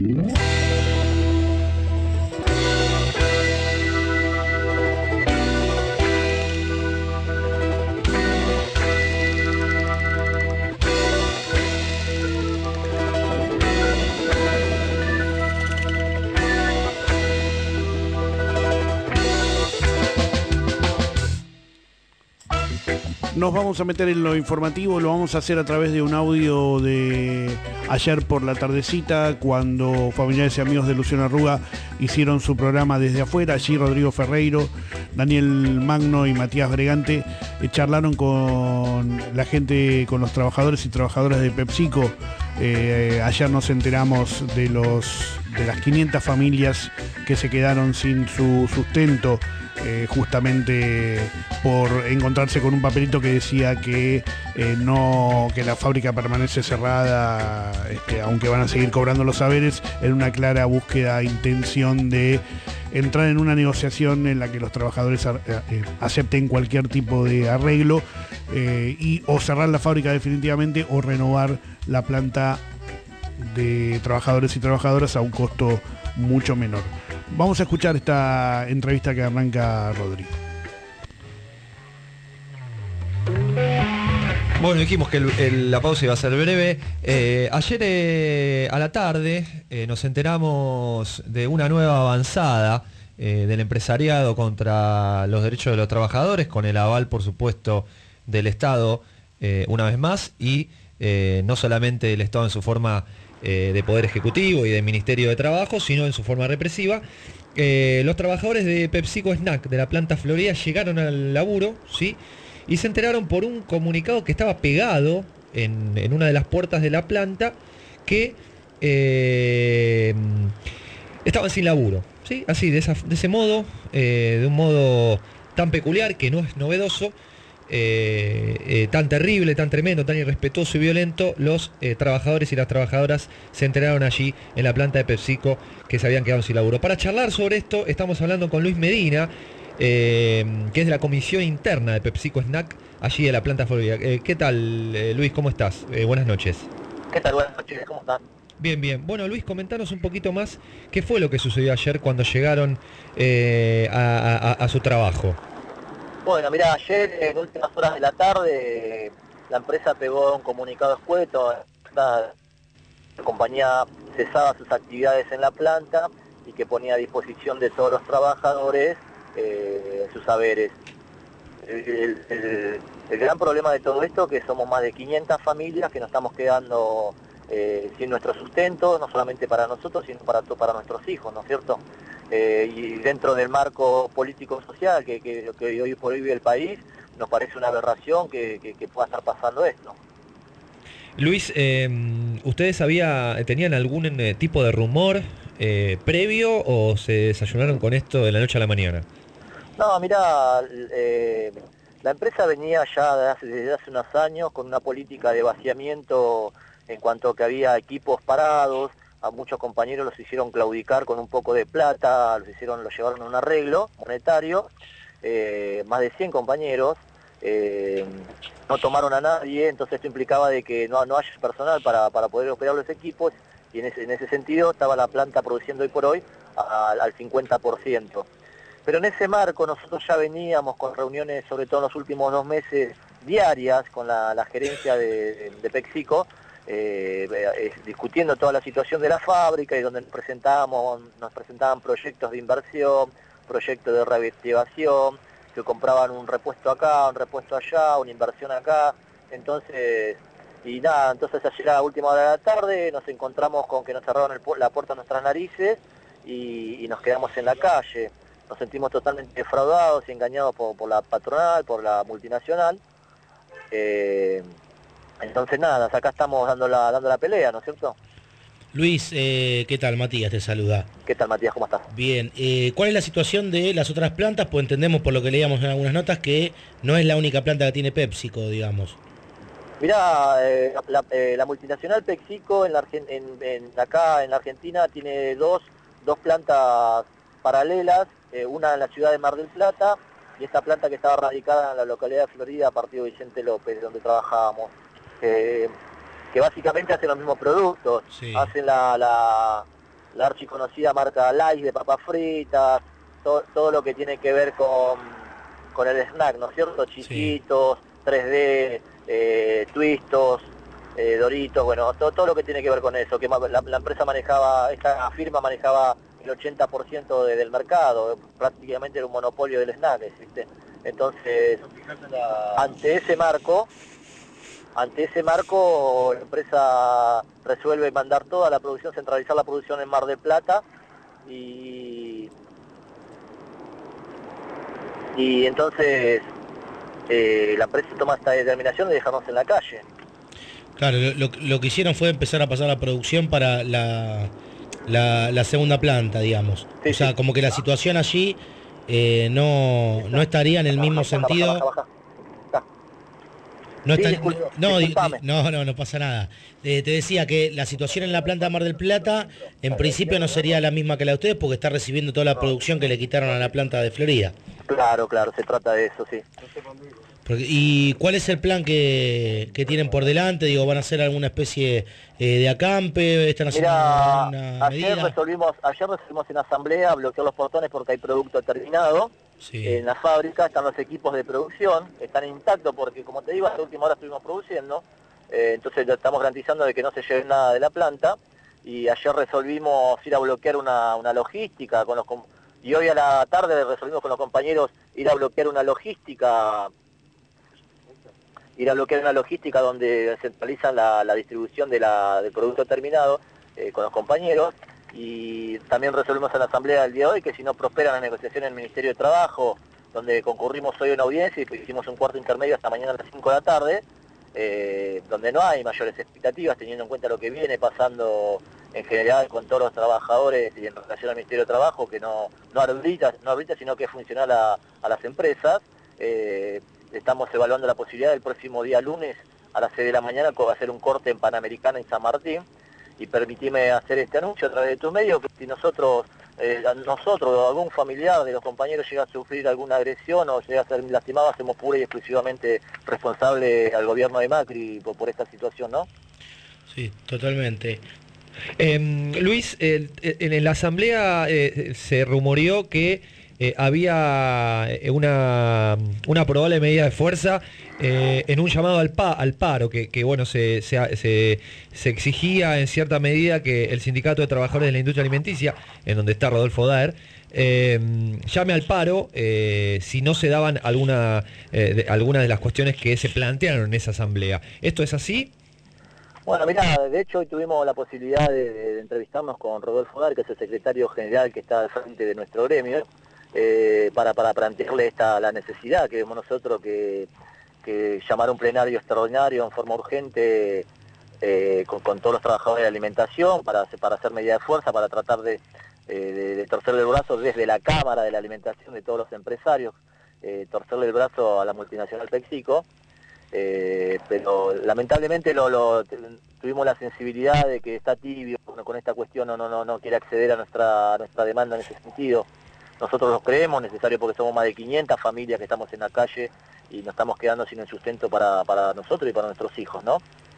Nos vamos a meter en lo informativo, lo vamos a hacer a través de un audio de ayer por la tardecita, cuando familiares y amigos de Luciano Arruga hicieron su programa desde afuera. Allí Rodrigo Ferreiro, Daniel Magno y Matías Bregante charlaron con la gente, con los trabajadores y trabajadoras de PepsiCo. Ayer nos enteramos de las 500 familias que se quedaron sin su sustento, justamente por encontrarse con un papelito que decía que la fábrica permanece cerrada, aunque van a seguir cobrando los saberes, en una clara búsqueda, intención de entrar en una negociación en la que los trabajadores acepten cualquier tipo de arreglo, o cerrar la fábrica definitivamente o renovar la planta de trabajadores y trabajadoras a un costo mucho menor. Vamos a escuchar esta entrevista que arranca Rodrigo. Bueno, dijimos que la pausa iba a ser breve. Ayer a la tarde nos enteramos de una nueva avanzada del empresariado contra los derechos de los trabajadores, con el aval, por supuesto, del Estado una vez más, y no solamente del Estado en su forma de Poder Ejecutivo y del Ministerio de Trabajo, sino en su forma represiva. Los trabajadores de PepsiCo Snack de la planta Florida llegaron al laburo, ¿sí? Y se enteraron por un comunicado que estaba pegado en una de las puertas de la planta, que estaban sin laburo, ¿sí? Así, de ese modo, de un modo tan peculiar, que no es novedoso, tan terrible, tan tremendo, tan irrespetuoso y violento. Los trabajadores y las trabajadoras se enteraron allí en la planta de PepsiCo que se habían quedado sin laburo. Para charlar sobre esto estamos hablando con Luis Medina, que es de la comisión interna de PepsiCo Snack, allí de la planta Florida. ¿Qué tal, Luis? ¿Cómo estás? Buenas noches. ¿Qué tal? Buenas noches, ¿cómo están? Bien, bien. Bueno, Luis, comentanos un poquito más qué fue lo que sucedió ayer cuando llegaron a su trabajo. Bueno, mirá, ayer en últimas horas de la tarde la empresa pegó un comunicado escueto. La compañía cesaba sus actividades en la planta y que ponía a disposición de todos los trabajadores sus saberes. El gran problema de todo esto es que somos más de 500 familias que nos estamos quedando sin nuestro sustento, no solamente para nosotros, sino para nuestros hijos, ¿no es cierto? Y dentro del marco político-social que hoy por hoy vive el país, nos parece una aberración que pueda estar pasando esto. Luis, ¿ustedes tenían algún tipo de rumor previo o se desayunaron con esto de la noche a la mañana? No, mirá, la empresa venía ya desde hace unos años con una política de vaciamiento en cuanto a que había equipos parados. A muchos compañeros los hicieron claudicar con un poco de plata, los llevaron a un arreglo monetario, más de 100 compañeros, no tomaron a nadie, entonces esto implicaba de que no haya personal para poder operar los equipos, y en ese sentido estaba la planta produciendo hoy por hoy al 50%. Pero en ese marco nosotros ya veníamos con reuniones, sobre todo en los últimos 2 meses, diarias con la gerencia de PepsiCo, discutiendo toda la situación de la fábrica, y donde nos presentaban proyectos de inversión, proyectos de reactivación, que compraban un repuesto acá, un repuesto allá, una inversión acá. Entonces ayer a la última hora de la tarde nos encontramos con que nos cerraron la puerta a nuestras narices y nos quedamos en la calle. Nos sentimos totalmente defraudados y engañados por la patronal, por la multinacional. Entonces nada, acá estamos dando la pelea, ¿no es cierto? Luis, ¿qué tal? Matías te saluda. ¿Qué tal, Matías? ¿Cómo estás? Bien, ¿cuál es la situación de las otras plantas? Pues entendemos por lo que leíamos en algunas notas que no es la única planta que tiene PepsiCo, digamos. Mirá, la multinacional PepsiCo acá en la Argentina tiene dos plantas paralelas, una en la ciudad de Mar del Plata y esta planta que estaba radicada en la localidad de Florida, partido Vicente López, donde trabajábamos, que básicamente hacen los mismos productos. Sí. Hacen la la archiconocida marca Lays de papas fritas, todo lo que tiene que ver con el snack, ¿no es cierto? Chiquitos, 3D, Twistos, Doritos, bueno, todo lo que tiene que ver con eso, que la empresa manejaba, esta firma manejaba el 80% del mercado, prácticamente era un monopolio del snack, ¿viste? Entonces, ante ese marco, la empresa resuelve mandar toda la producción, centralizar la producción en Mar del Plata y entonces la empresa toma esta determinación de dejarnos en la calle. Claro, lo que hicieron fue empezar a pasar la producción para la segunda planta, digamos. Sí, o sea, sí. como que la situación allí no estaría en el mismo sentido. Baja. No, Sí, disculpame. no pasa nada. Te decía que la situación en la planta de Mar del Plata, en principio no sería la misma que la de ustedes, porque está recibiendo toda la producción que le quitaron a la planta de Florida. Claro, se trata de eso, sí. ¿Y cuál es el plan que tienen por delante? Digo, ¿van a hacer alguna especie de acampe? ¿Están haciendo Mira, una ayer medida? resolvimos en asamblea bloquear los portones porque hay producto terminado. Sí. En la fábrica están los equipos de producción, están intactos porque, como te digo, a la última hora estuvimos produciendo, entonces ya estamos garantizando de que no se lleve nada de la planta, y ayer resolvimos ir a bloquear una logística, y hoy a la tarde resolvimos con los compañeros ir a bloquear una logística donde centralizan la distribución del producto terminado con los compañeros, y también resolvimos en la asamblea del día de hoy que si no prosperan las negociaciones en el Ministerio de Trabajo, donde concurrimos hoy a una audiencia y hicimos un cuarto intermedio hasta mañana a las 5 de la tarde, donde no hay mayores expectativas teniendo en cuenta lo que viene pasando en general con todos los trabajadores y en relación al Ministerio de Trabajo, que no arbitra, sino que es funcional a las empresas. Estamos evaluando la posibilidad del próximo día lunes a las 6 de la mañana hacer un corte en Panamericana en San Martín, y permitime hacer este anuncio a través de tus medios, que si nosotros o algún familiar de los compañeros llega a sufrir alguna agresión o llega a ser lastimado, hacemos pura y exclusivamente responsable al gobierno de Macri por esta situación, ¿no? Sí, totalmente. Luis, en la asamblea se rumoreó que había una probable medida de fuerza en un llamado al paro, que bueno, se exigía en cierta medida que el Sindicato de Trabajadores de la Industria Alimenticia, en donde está Rodolfo Daer, llame al paro si no se daban algunas de las cuestiones que se plantearon en esa asamblea. ¿Esto es así? Bueno, mira, de hecho hoy tuvimos la posibilidad de entrevistarnos con Rodolfo Daer, que es el secretario general que está al frente de nuestro gremio, para plantearle la necesidad que vemos nosotros que llamar a un plenario extraordinario en forma urgente con todos los trabajadores de alimentación para hacer medida de fuerza, para tratar de torcerle el brazo desde la Cámara de la Alimentación de todos los empresarios, torcerle el brazo a la multinacional PepsiCo, pero lamentablemente tuvimos la sensibilidad de que está tibio con esta cuestión, no quiere acceder a nuestra demanda en ese sentido. Nosotros lo creemos necesario porque somos más de 500 familias que estamos en la calle y nos estamos quedando sin el sustento para nosotros y para nuestros hijos, ¿no?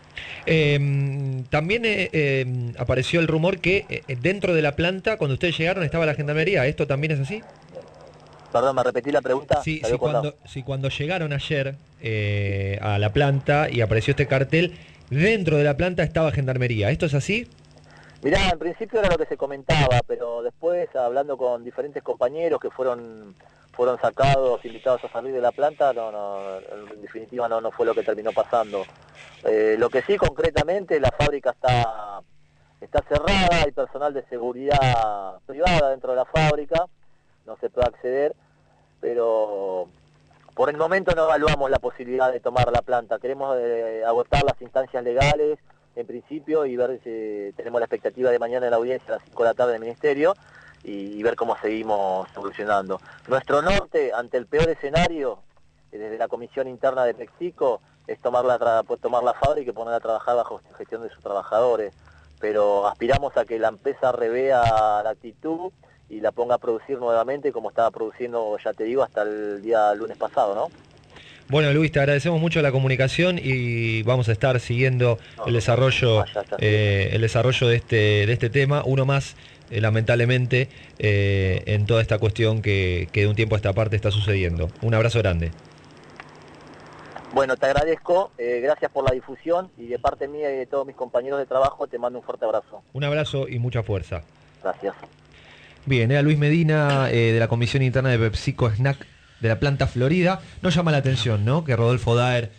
También apareció el rumor que dentro de la planta, cuando ustedes llegaron, estaba la gendarmería. ¿Esto también es así? Perdón, ¿me repetí la pregunta? Sí, cuando llegaron ayer a la planta y apareció este cartel, dentro de la planta estaba gendarmería. ¿Esto es así? Mirá, en principio era lo que se comentaba, pero después, hablando con diferentes compañeros que fueron sacados, invitados a salir de la planta, en definitiva no fue lo que terminó pasando. Lo que sí, concretamente, la fábrica está cerrada, hay personal de seguridad privada dentro de la fábrica, no se puede acceder, pero por el momento no evaluamos la posibilidad de tomar la planta. Queremos agotar las instancias legales, en principio, y ver si tenemos la expectativa de mañana en la audiencia a las 5 de la tarde en el Ministerio, y ver cómo seguimos solucionando. Nuestro norte, ante el peor escenario, desde la comisión interna de PepsiCo, es tomar la fábrica y ponerla a trabajar bajo gestión de sus trabajadores, pero aspiramos a que la empresa revea la actitud y la ponga a producir nuevamente como estaba produciendo, ya te digo, hasta el día lunes pasado, ¿no? Bueno, Luis, te agradecemos mucho la comunicación y vamos a estar siguiendo el desarrollo de este tema, uno más, lamentablemente, en toda esta cuestión que de un tiempo a esta parte está sucediendo. Un abrazo grande. Bueno, te agradezco, gracias por la difusión y de parte mía y de todos mis compañeros de trabajo te mando un fuerte abrazo. Un abrazo y mucha fuerza. Gracias. Bien, era Luis Medina, de la Comisión Interna de PepsiCo Snack de la planta Florida. Nos llama la atención, ¿no?, que Rodolfo Daer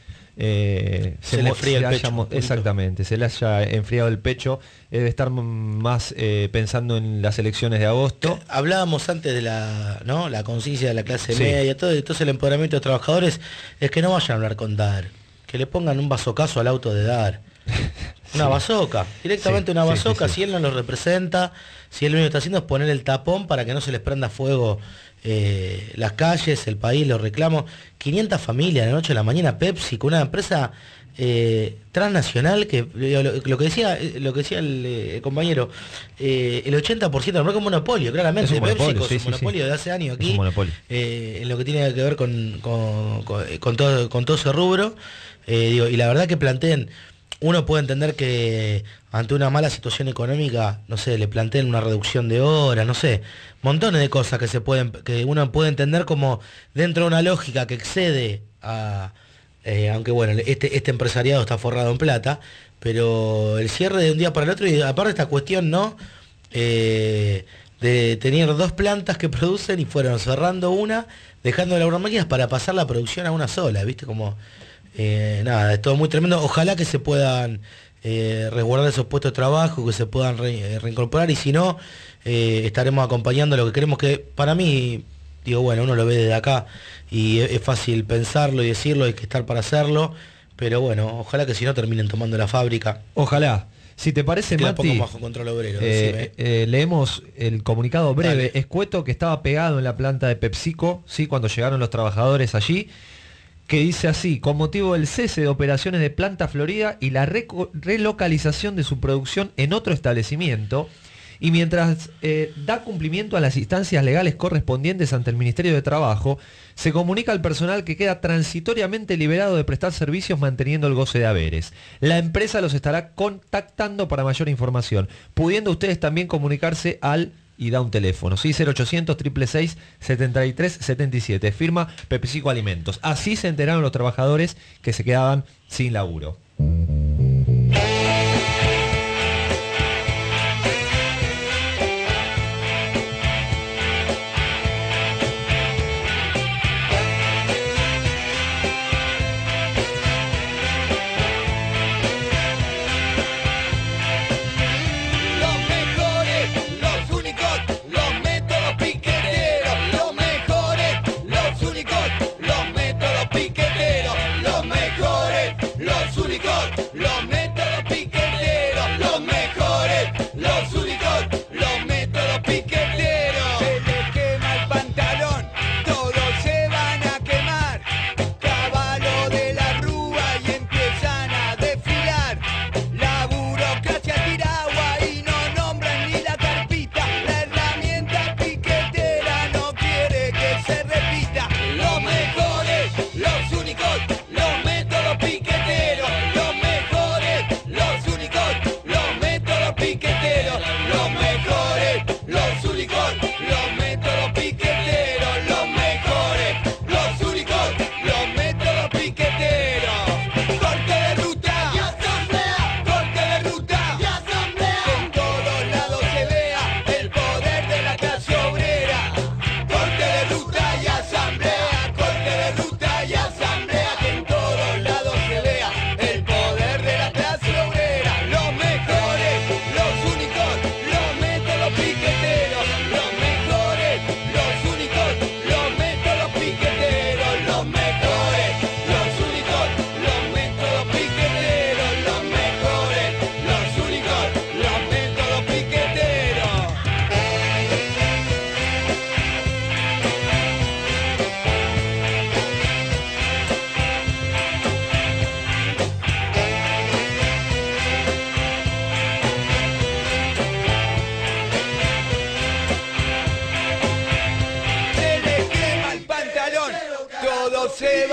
se le enfría el pecho. Exactamente, se le haya enfriado el pecho. Debe estar más pensando en las elecciones de agosto. Hablábamos antes de la conciencia de la clase media, todo, entonces el empoderamiento de los trabajadores es que no vayan a hablar con Daer, que le pongan un bazocazo al auto de Daer. Una bazoca, directamente una bazoca, si él no lo representa, si él lo único que está haciendo es poner el tapón para que no se les prenda fuego las calles, el país, los reclamos. 500 familias de la noche a la mañana, Pepsi, con una empresa transnacional que lo que decía el compañero, el 80% no es un monopolio, claramente. Es un monopolio, Pepsi, es un monopolio de hace años aquí, en lo que tiene que ver con todo ese rubro. Y la verdad que planteen, uno puede entender que ante una mala situación económica, no sé, le planteen una reducción de horas, no sé, montones de cosas que uno puede entender como dentro de una lógica que excede a, aunque bueno, este empresariado está forrado en plata, pero el cierre de un día para el otro, y aparte esta cuestión, ¿no?, de tener 2 plantas que producen y fueron cerrando una, dejando de laburar máquinas para pasar la producción a una sola, ¿viste? Como... nada, es todo muy tremendo. Ojalá que se puedan resguardar esos puestos de trabajo, que se puedan reincorporar, y si no, estaremos acompañando lo que queremos, que para mí, digo, bueno, uno lo ve desde acá y es fácil pensarlo y decirlo, hay que estar para hacerlo, pero bueno, ojalá que si no terminen tomando la fábrica. Ojalá. Si te parece, Mati, bajo control obrero, leemos el comunicado breve, escueto, que estaba pegado en la planta de PepsiCo, ¿sí?, cuando llegaron los trabajadores allí, que dice así: con motivo del cese de operaciones de Planta Florida y la relocalización de su producción en otro establecimiento, y mientras da cumplimiento a las instancias legales correspondientes ante el Ministerio de Trabajo, se comunica al personal que queda transitoriamente liberado de prestar servicios manteniendo el goce de haberes. La empresa los estará contactando para mayor información, pudiendo ustedes también comunicarse al... y da un teléfono, ¿sí? 0800 666 7377, firma PepsiCo Alimentos. Así se enteraron los trabajadores que se quedaban sin laburo.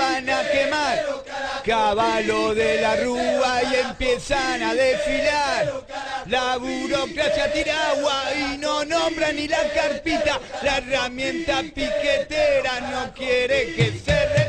van a quemar. Caballo de la Rúa y empiezan a desfilar. La burocracia tira agua y no nombra ni la carpita. La herramienta piquetera no quiere que se